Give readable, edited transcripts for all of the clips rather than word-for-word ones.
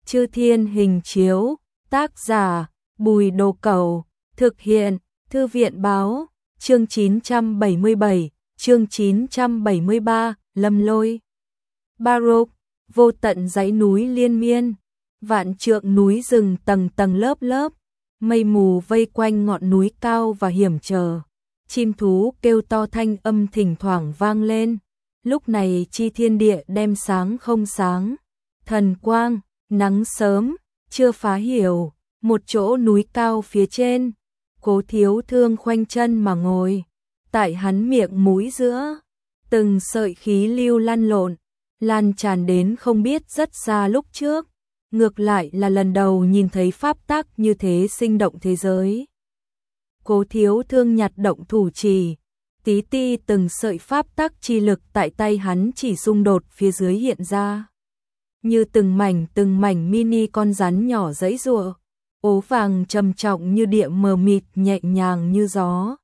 Chư Thiên Hình Chiếu, tác giả Bùi Đồ Cẩu, thực hiện Thư viện Báo, chương 977, chương 973, Lâm Lôi. Baroque, vô tận dãy núi liên miên, vạn trượng núi rừng tầng tầng lớp lớp, mây mù vây quanh ngọn núi cao và hiểm trở, chim thú kêu to thanh âm thỉnh thoảng vang lên. Lúc này chi thiên địa đem sáng không sáng, thần quang, nắng sớm, chưa phá hiểu, một chỗ núi cao phía trên, Cố Thiếu Thương khoanh chân mà ngồi, tại hắn miệng mũi giữa, từng sợi khí lưu lăn lộn, lan tràn đến không biết rất xa lúc trước, ngược lại là lần đầu nhìn thấy pháp tắc như thế sinh động thế giới. Cố Thiếu Thương nhặt động thủ chỉ, tí ti từng sợi pháp tắc chi lực tại tay hắn chỉ xung đột phía dưới hiện ra. Như từng mảnh mini con rắn nhỏ giãy giụa, ố vàng trầm trọng như địa mờ mịt nhẹ nhàng như gió.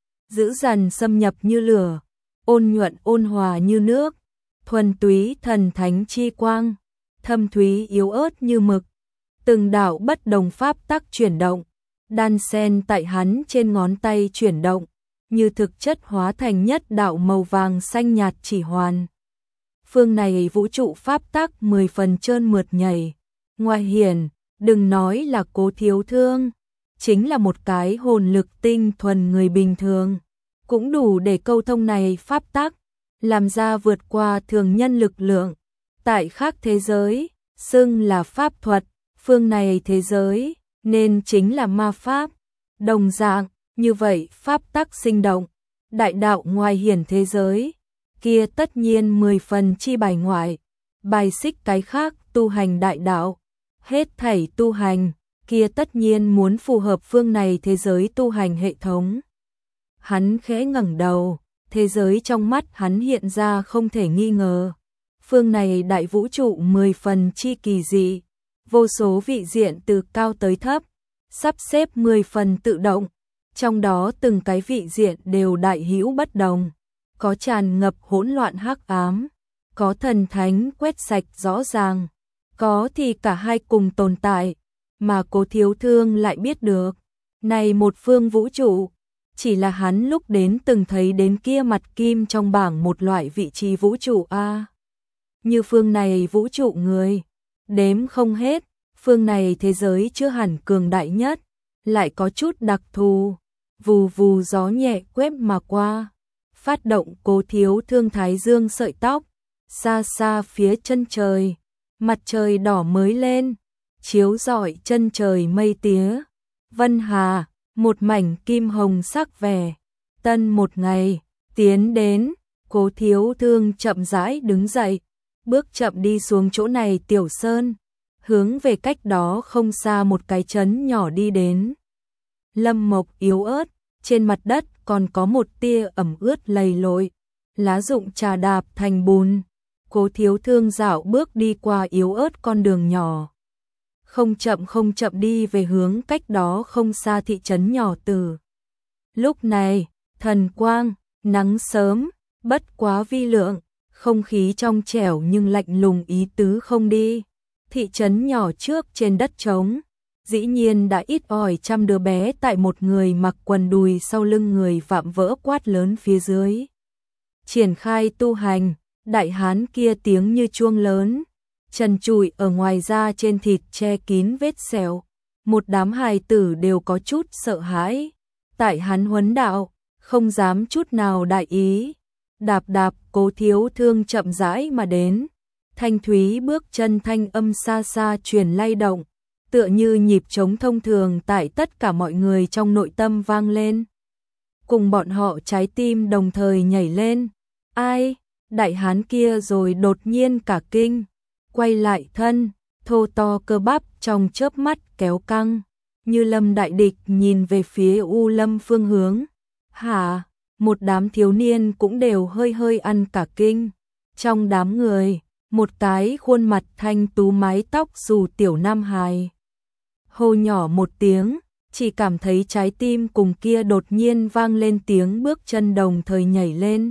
Dữ dằn xâm nhập như lửa, ôn nhuận ôn hòa như nước, thuần túy thần thánh chi quang, thâm thúy yếu ớt như mực. Từng đạo bất đồng pháp tắc chuyển động, đan xen tại hắn trên ngón tay chuyển động, như thực chất hóa thành nhất đạo màu vàng xanh nhạt chỉ hoàn. Phương này vũ trụ pháp tắc 10 phần trơn mượt nhảy, ngoài hiển, đừng nói là Cố Thiếu Thương, chính là một cái hồn lực tinh thuần người bình thường, cũng đủ để câu thông này pháp tắc, làm ra vượt qua thường nhân lực lượng. Tại khác thế giới, xưng là pháp thuật, phương này thế giới, nên chính là ma pháp. Đồng dạng, như vậy pháp tắc sinh động, đại đạo ngoài hiển thế giới, kia tất nhiên 10 phần chi bài ngoại, bài xích cái khác tu hành đại đạo, hết thảy tu hành, kia tất nhiên muốn phù hợp phương này thế giới tu hành hệ thống. Hắn khẽ ngẩng đầu, thế giới trong mắt hắn hiện ra không thể nghi ngờ. Phương này đại vũ trụ 10 phần chi kỳ dị, vô số vị diện từ cao tới thấp, sắp xếp 10 phần tự động, trong đó từng cái vị diện đều đại hữu bất đồng, có tràn ngập hỗn loạn hắc ám, có thần thánh quét sạch rõ ràng, có thì cả hai cùng tồn tại, mà Cố Thiếu Thương lại biết được, này một phương vũ trụ, chỉ là hắn lúc đến từng thấy đến kia mặt kim trong bảng một loại vị trí vũ trụ A. Như phương này vũ trụ người, đếm không hết, phương này thế giới chưa hẳn cường đại nhất, lại có chút đặc thù, vù vù gió nhẹ quét mà qua, phát động Cố Thiếu Thương thái dương sợi tóc, xa xa phía chân trời, mặt trời đỏ mới lên, chiếu rọi chân trời mây tía, vân hà, một mảnh kim hồng sắc vẻ, tân một ngày, tiến đến, Cố Thiếu Thương chậm rãi đứng dậy, bước chậm đi xuống chỗ này tiểu sơn, hướng về cách đó không xa một cái trấn nhỏ đi đến. Lâm mộc yếu ớt, trên mặt đất còn có một tia ẩm ướt lầy lội, lá rụng trà đạp thành bùn. Cố Thiếu Thương dạo bước đi qua yếu ớt con đường nhỏ, không chậm đi về hướng cách đó không xa thị trấn nhỏ từ. Lúc này, thần quang, nắng sớm, bất quá vi lượng, không khí trong trẻo nhưng lạnh lùng ý tứ không đi. Thị trấn nhỏ trước trên đất trống, dĩ nhiên đã ít ỏi trăm đứa bé tại một người mặc quần đùi sau lưng người vạm vỡ quát lớn phía dưới. Triển khai tu hành, đại hán kia tiếng như chuông lớn, trần trụi ở ngoài da trên thịt che kín vết sẹo, một đám hài tử đều có chút sợ hãi. Tại hắn huấn đạo, không dám chút nào đại ý. Đạp đạp Cố Thiếu Thương chậm rãi mà đến, thanh thúy bước chân thanh âm xa xa truyền lay động, tựa như nhịp trống thông thường tại tất cả mọi người trong nội tâm vang lên. Cùng bọn họ trái tim đồng thời nhảy lên. Ai? Đại hán kia rồi đột nhiên cả kinh, quay lại thân, thô to cơ bắp trong chớp mắt kéo căng, như lâm đại địch nhìn về phía U Lâm phương hướng. Hả? Một đám thiếu niên cũng đều hơi ăn cả kinh. Trong đám người, một cái khuôn mặt thanh tú mái tóc xù tiểu nam hài. Hô nhỏ một tiếng, chỉ cảm thấy trái tim cùng kia đột nhiên vang lên tiếng bước chân đồng thời nhảy lên.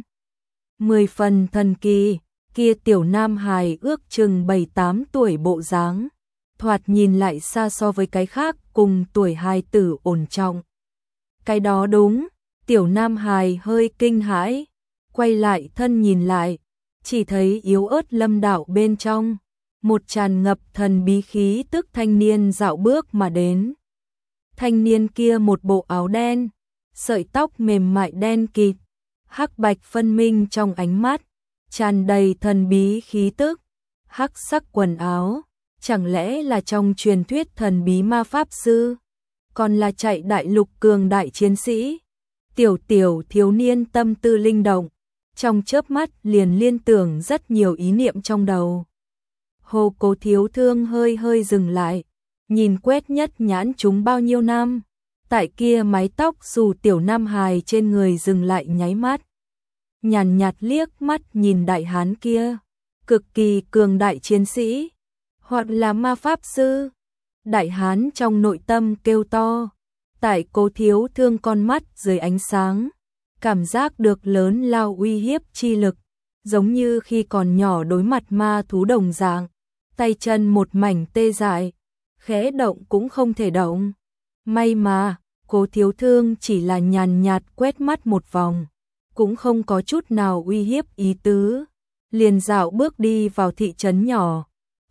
10 phần thần kỳ, kia tiểu nam hài ước chừng 7-8 tuổi bộ dáng, thoạt nhìn lại xa so với cái khác cùng tuổi hài tử ổn trọng. Cái đó đúng, tiểu nam hài hơi kinh hãi, quay lại thân nhìn lại, chỉ thấy yếu ớt Lâm Đạo bên trong, một tràn ngập thần bí khí tức thanh niên dạo bước mà đến. Thanh niên kia một bộ áo đen, sợi tóc mềm mại đen kịt, hắc bạch phân minh trong ánh mắt, tràn đầy thần bí khí tức, hắc sắc quần áo, chẳng lẽ là trong truyền thuyết thần bí ma pháp sư, còn là chạy đại lục cường đại chiến sĩ. Tiểu thiếu niên tâm tư linh động, trong chớp mắt liền liên tưởng rất nhiều ý niệm trong đầu. Hồ Cố Thiếu Thương hơi dừng lại, nhìn quét nhất nhãn chúng bao nhiêu năm, tại kia mái tóc dù tiểu nam hài trên người dừng lại nháy mắt. Nhàn nhạt liếc mắt nhìn đại hán kia, cực kỳ cường đại chiến sĩ, hoặc là ma pháp sư. Đại hán trong nội tâm kêu to, tại Cố Thiếu Thương con mắt dưới ánh sáng, cảm giác được lớn lao uy hiếp chi lực, giống như khi còn nhỏ đối mặt ma thú đồng dạng, tay chân một mảnh tê dại, khẽ động cũng không thể động. May mà, Cố Thiếu Thương chỉ là nhàn nhạt quét mắt một vòng, cũng không có chút nào uy hiếp ý tứ, liền dạo bước đi vào thị trấn nhỏ.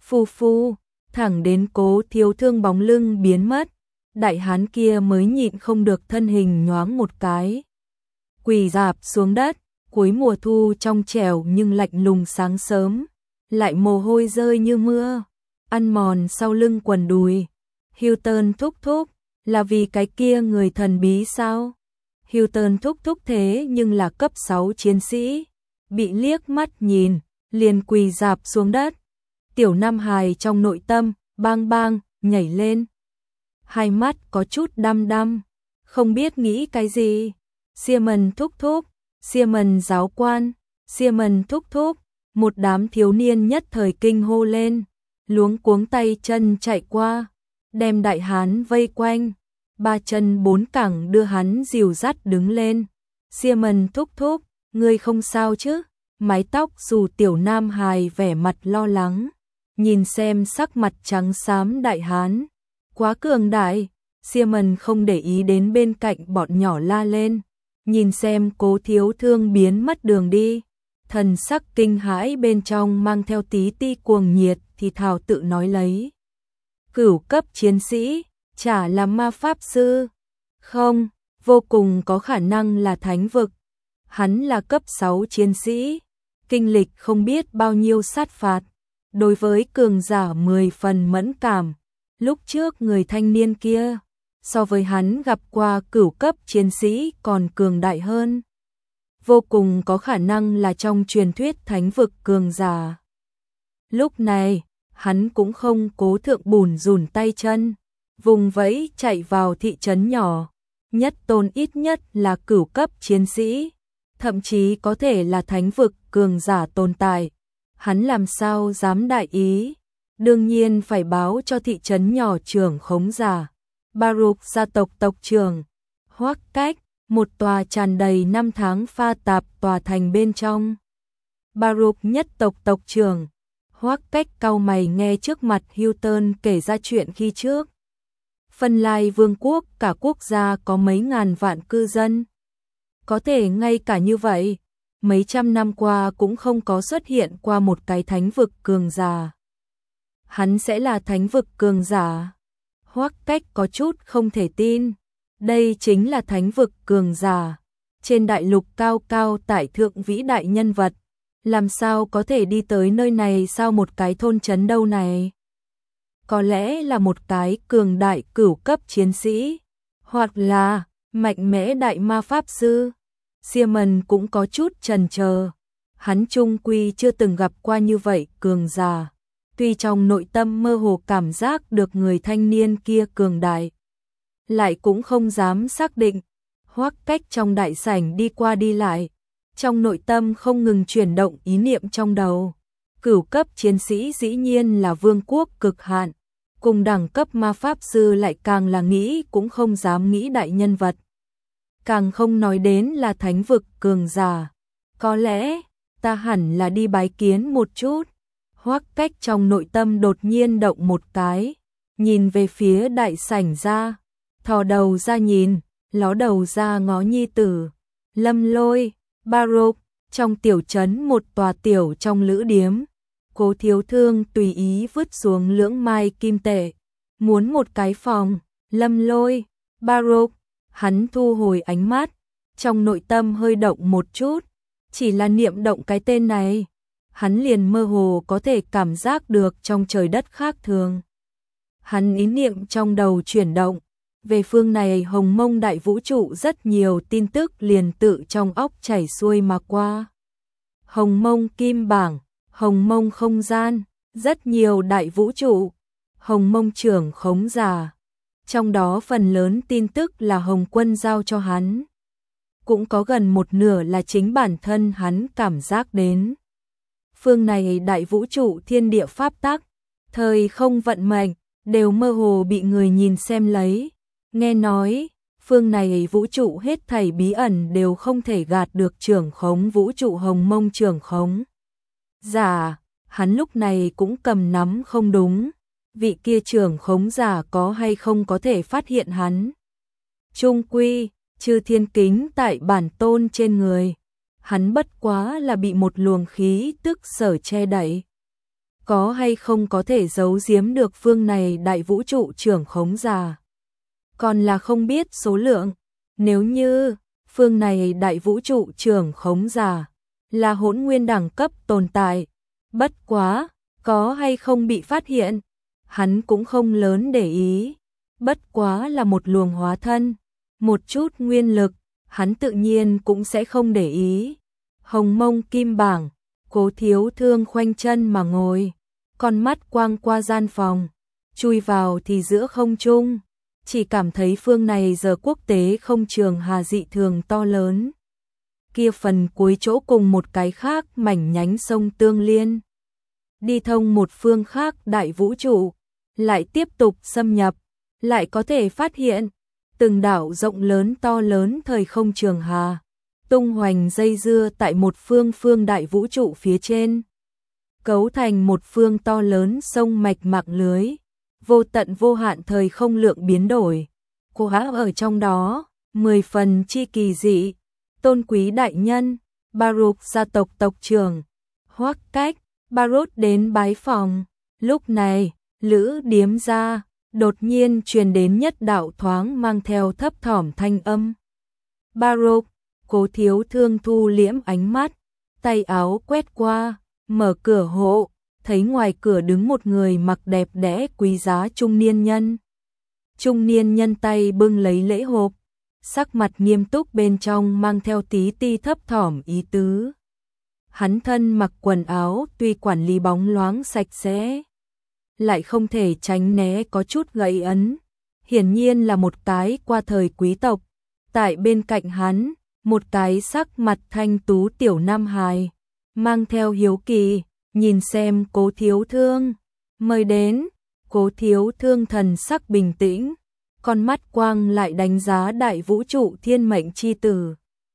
Phu, thẳng đến Cố Thiếu Thương bóng lưng biến mất, đại hán kia mới nhịn không được thân hình nhoáng một cái, quỳ rạp xuống đất. Cuối mùa thu trong trẻo nhưng lạnh lùng sáng sớm, lại mồ hôi rơi như mưa, ăn mòn sau lưng quần đùi. Hilton thúc, là vì cái kia người thần bí sao? Hilton thúc thế nhưng là cấp 6 chiến sĩ, bị liếc mắt nhìn, liền quỳ rạp xuống đất. Tiểu nam hài trong nội tâm, bang nhảy lên. Hai mắt có chút đăm, không biết nghĩ cái gì. Simon thúc, Simon giáo quan, Simon thúc, một đám thiếu niên nhất thời kinh hô lên, luống cuống tay chân chạy qua, đem đại hán vây quanh, ba chân bốn cẳng đưa hắn dìu dắt đứng lên. Simon thúc, ngươi không sao chứ? Mái tóc dù tiểu nam hài vẻ mặt lo lắng, nhìn xem sắc mặt trắng xám đại hán, quá cường đại. Simon không để ý đến bên cạnh bọn nhỏ la lên, nhìn xem Cố Thiếu Thương biến mất đường đi, thần sắc kinh hãi bên trong mang theo tí ti cuồng nhiệt thì thào tự nói lấy. Cửu cấp chiến sĩ, chả là ma pháp sư, không, vô cùng có khả năng là thánh vực. Hắn là cấp 6 chiến sĩ, kinh lịch không biết bao nhiêu sát phạt, đối với cường giả 10 phần mẫn cảm. Lúc trước người thanh niên kia, so với hắn gặp qua cửu cấp chiến sĩ còn cường đại hơn. Vô cùng có khả năng là trong truyền thuyết thánh vực cường giả. Lúc này, hắn cũng không cố thượng bùn rùn tay chân, vùng vẫy chạy vào thị trấn nhỏ, nhất tôn ít nhất là cửu cấp chiến sĩ, thậm chí có thể là thánh vực cường giả tồn tại. Hắn làm sao dám đại ý, đương nhiên phải báo cho thị trấn nhỏ trưởng khống giả. Baruch gia tộc tộc trưởng, Hoắc Cách, một tòa tràn đầy năm tháng pha tạp tòa thành bên trong. Baruch nhất tộc tộc trưởng, Hoắc Cách cau mày nghe trước mặt Hilton kể ra chuyện khi trước. Phân Lai Vương quốc cả quốc gia có mấy ngàn vạn cư dân. Có thể ngay cả như vậy, mấy trăm năm qua cũng không có xuất hiện qua một cái thánh vực cường giả. Hắn sẽ là thánh vực cường giả? Hoắc Cách có chút không thể tin. Đây chính là thánh vực cường giả. Trên đại lục cao cao tại thượng vĩ đại nhân vật. Làm sao có thể đi tới nơi này sao một cái thôn trấn đâu này? Có lẽ là một cái cường đại cửu cấp chiến sĩ. Hoặc là mạnh mẽ đại ma pháp sư. Simon cũng có chút chần chờ. Hắn chung quy chưa từng gặp qua như vậy cường giả. Tuy trong nội tâm mơ hồ cảm giác được người thanh niên kia cường đại, lại cũng không dám xác định. Hoắc Cách trong đại sảnh đi qua đi lại, trong nội tâm không ngừng chuyển động ý niệm trong đầu. Cửu cấp chiến sĩ dĩ nhiên là vương quốc cực hạn, cùng đẳng cấp ma pháp sư lại càng là nghĩ cũng không dám nghĩ đại nhân vật. Càng không nói đến là thánh vực cường giả. Có lẽ, ta hẳn là đi bái kiến một chút. Hoắc Cách trong nội tâm đột nhiên động một cái, nhìn về phía đại sảnh ra, thò đầu ra nhìn, ló đầu ra ngó nhi tử. Lâm Lôi, Baroque, trong tiểu trấn một tòa tiểu trong lữ điếm, Cố Thiếu Thương tùy ý vứt xuống lưỡng mai kim tệ, muốn một cái phòng. Lâm Lôi, Baroque, hắn thu hồi ánh mắt, trong nội tâm hơi động một chút, chỉ là niệm động cái tên này, hắn liền mơ hồ có thể cảm giác được trong trời đất khác thường. Hắn ý niệm trong đầu chuyển động, về phương này hồng mông đại vũ trụ rất nhiều tin tức liền tự trong óc chảy xuôi mà qua. Hồng mông kim bảng, hồng mông không gian, rất nhiều đại vũ trụ, hồng mông trưởng khống giả. Trong đó phần lớn tin tức là Hồng Quân giao cho hắn. Cũng có gần một nửa là chính bản thân hắn cảm giác đến. Phương này đại vũ trụ thiên địa pháp tắc, thời không vận mệnh, đều mơ hồ bị người nhìn xem lấy. Nghe nói, phương này vũ trụ hết thảy bí ẩn đều không thể gạt được trưởng khống vũ trụ hồng mông trưởng khống. Giả, hắn lúc này cũng cầm nắm không đúng. Vị kia trưởng khống giả có hay không có thể phát hiện hắn. Trung quy, chư thiên kính tại bản tôn trên người. Hắn bất quá là bị một luồng khí tức sở che đậy. Có hay không có thể giấu giếm được phương này đại vũ trụ trưởng khống giả. Còn là không biết số lượng. Nếu như phương này đại vũ trụ trưởng khống giả là hỗn nguyên đẳng cấp tồn tại. Bất quá, có hay không bị phát hiện. Hắn cũng không lớn để ý, bất quá là một luồng hóa thân, một chút nguyên lực, hắn tự nhiên cũng sẽ không để ý. Hồng mông kim bảng, Cố Thiếu Thương khoanh chân mà ngồi, con mắt quang qua gian phòng, chui vào thì giữa không trung, chỉ cảm thấy phương này giờ quốc tế không trường hà dị thường to lớn. Kia phần cuối chỗ cùng một cái khác mảnh nhánh sông tương liên, đi thông một phương khác đại vũ trụ. Lại tiếp tục xâm nhập, lại có thể phát hiện từng đảo rộng lớn to lớn thời không trường hà, tung hoành dây dưa tại một phương đại vũ trụ phía trên, cấu thành một phương to lớn sông mạch mạng lưới, vô tận vô hạn thời không lượng biến đổi. Cô há ở trong đó, 10 phần chi kỳ dị. Tôn quý đại nhân, Baroque gia tộc tộc trưởng, Hoắc Cách, Baroque đến bái phòng. Lúc này, lữ điếm ra, đột nhiên truyền đến nhất đạo thoáng mang theo thấp thỏm thanh âm. Baroque, Cố Thiếu Thương thu liễm ánh mắt, tay áo quét qua, mở cửa hộ, thấy ngoài cửa đứng một người mặc đẹp đẽ quý giá trung niên nhân. Trung niên nhân tay bưng lấy lễ hộp, sắc mặt nghiêm túc bên trong mang theo tí ti thấp thỏm ý tứ. Hắn thân mặc quần áo tuy quản lý bóng loáng sạch sẽ, lại không thể tránh né có chút gầy ấn, hiển nhiên là một cái qua thời quý tộc. Tại bên cạnh hắn, một cái sắc mặt thanh tú tiểu nam hài, mang theo hiếu kỳ, nhìn xem Cố Thiếu Thương. Mời đến. Cố Thiếu Thương thần sắc bình tĩnh, con mắt quang lại đánh giá đại vũ trụ thiên mệnh chi tử.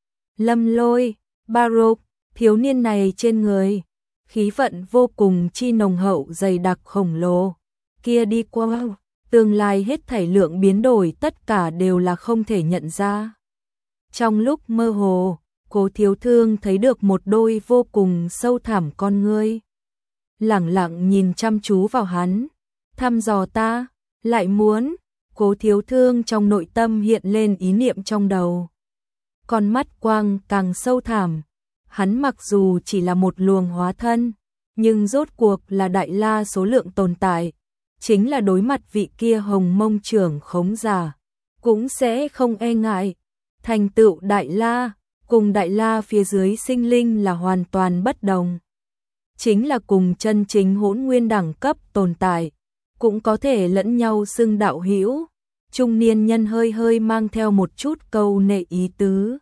Lâm Lôi, Baroque, thiếu niên này trên người, khí vận vô cùng chi nồng hậu dày đặc khổng lồ. Kia đi qua, tương lai hết thảy lượng biến đổi tất cả đều là không thể nhận ra. Trong lúc mơ hồ, Cố Thiếu Thương thấy được một đôi vô cùng sâu thẳm con ngươi. Lẳng lặng nhìn chăm chú vào hắn, thăm dò ta, lại muốn. Cố Thiếu Thương trong nội tâm hiện lên ý niệm trong đầu. Con mắt quang càng sâu thẳm, hắn mặc dù chỉ là một luồng hóa thân, nhưng rốt cuộc là đại la số lượng tồn tại, chính là đối mặt vị kia hồng mông trưởng khống giả, cũng sẽ không e ngại. Thành tựu đại la, cùng đại la phía dưới sinh linh là hoàn toàn bất đồng. Chính là cùng chân chính hỗn nguyên đẳng cấp tồn tại, cũng có thể lẫn nhau xưng đạo hữu. Trung niên nhân hơi hơi mang theo một chút câu nệ ý tứ.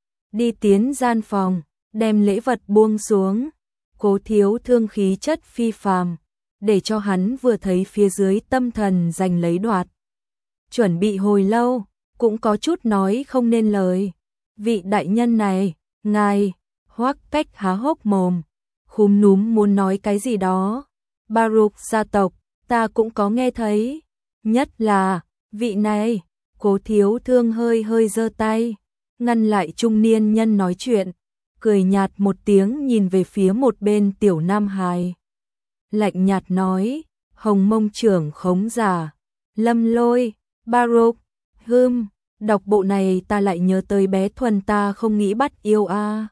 Đi tiến gian phòng, đem lễ vật buông xuống. Cố Thiếu Thương khí chất phi phàm, để cho hắn vừa thấy phía dưới tâm thần giành lấy đoạt. Chuẩn bị hồi lâu, cũng có chút nói không nên lời. Vị đại nhân này, ngài. Hoắc Cách há hốc mồm, khúm núm muốn nói cái gì đó. Baroque gia tộc, ta cũng có nghe thấy. Nhất là, vị này, Cố thiếu thương hơi hơi giơ tay, ngăn lại trung niên nhân nói chuyện, cười nhạt một tiếng nhìn về phía một bên tiểu nam hài. Lạnh nhạt nói, Hồng Mông trưởng khống giả, Lâm Lôi, Baruch, đọc bộ này ta lại nhớ tới bé Thuần ta không nghĩ bắt yêu a.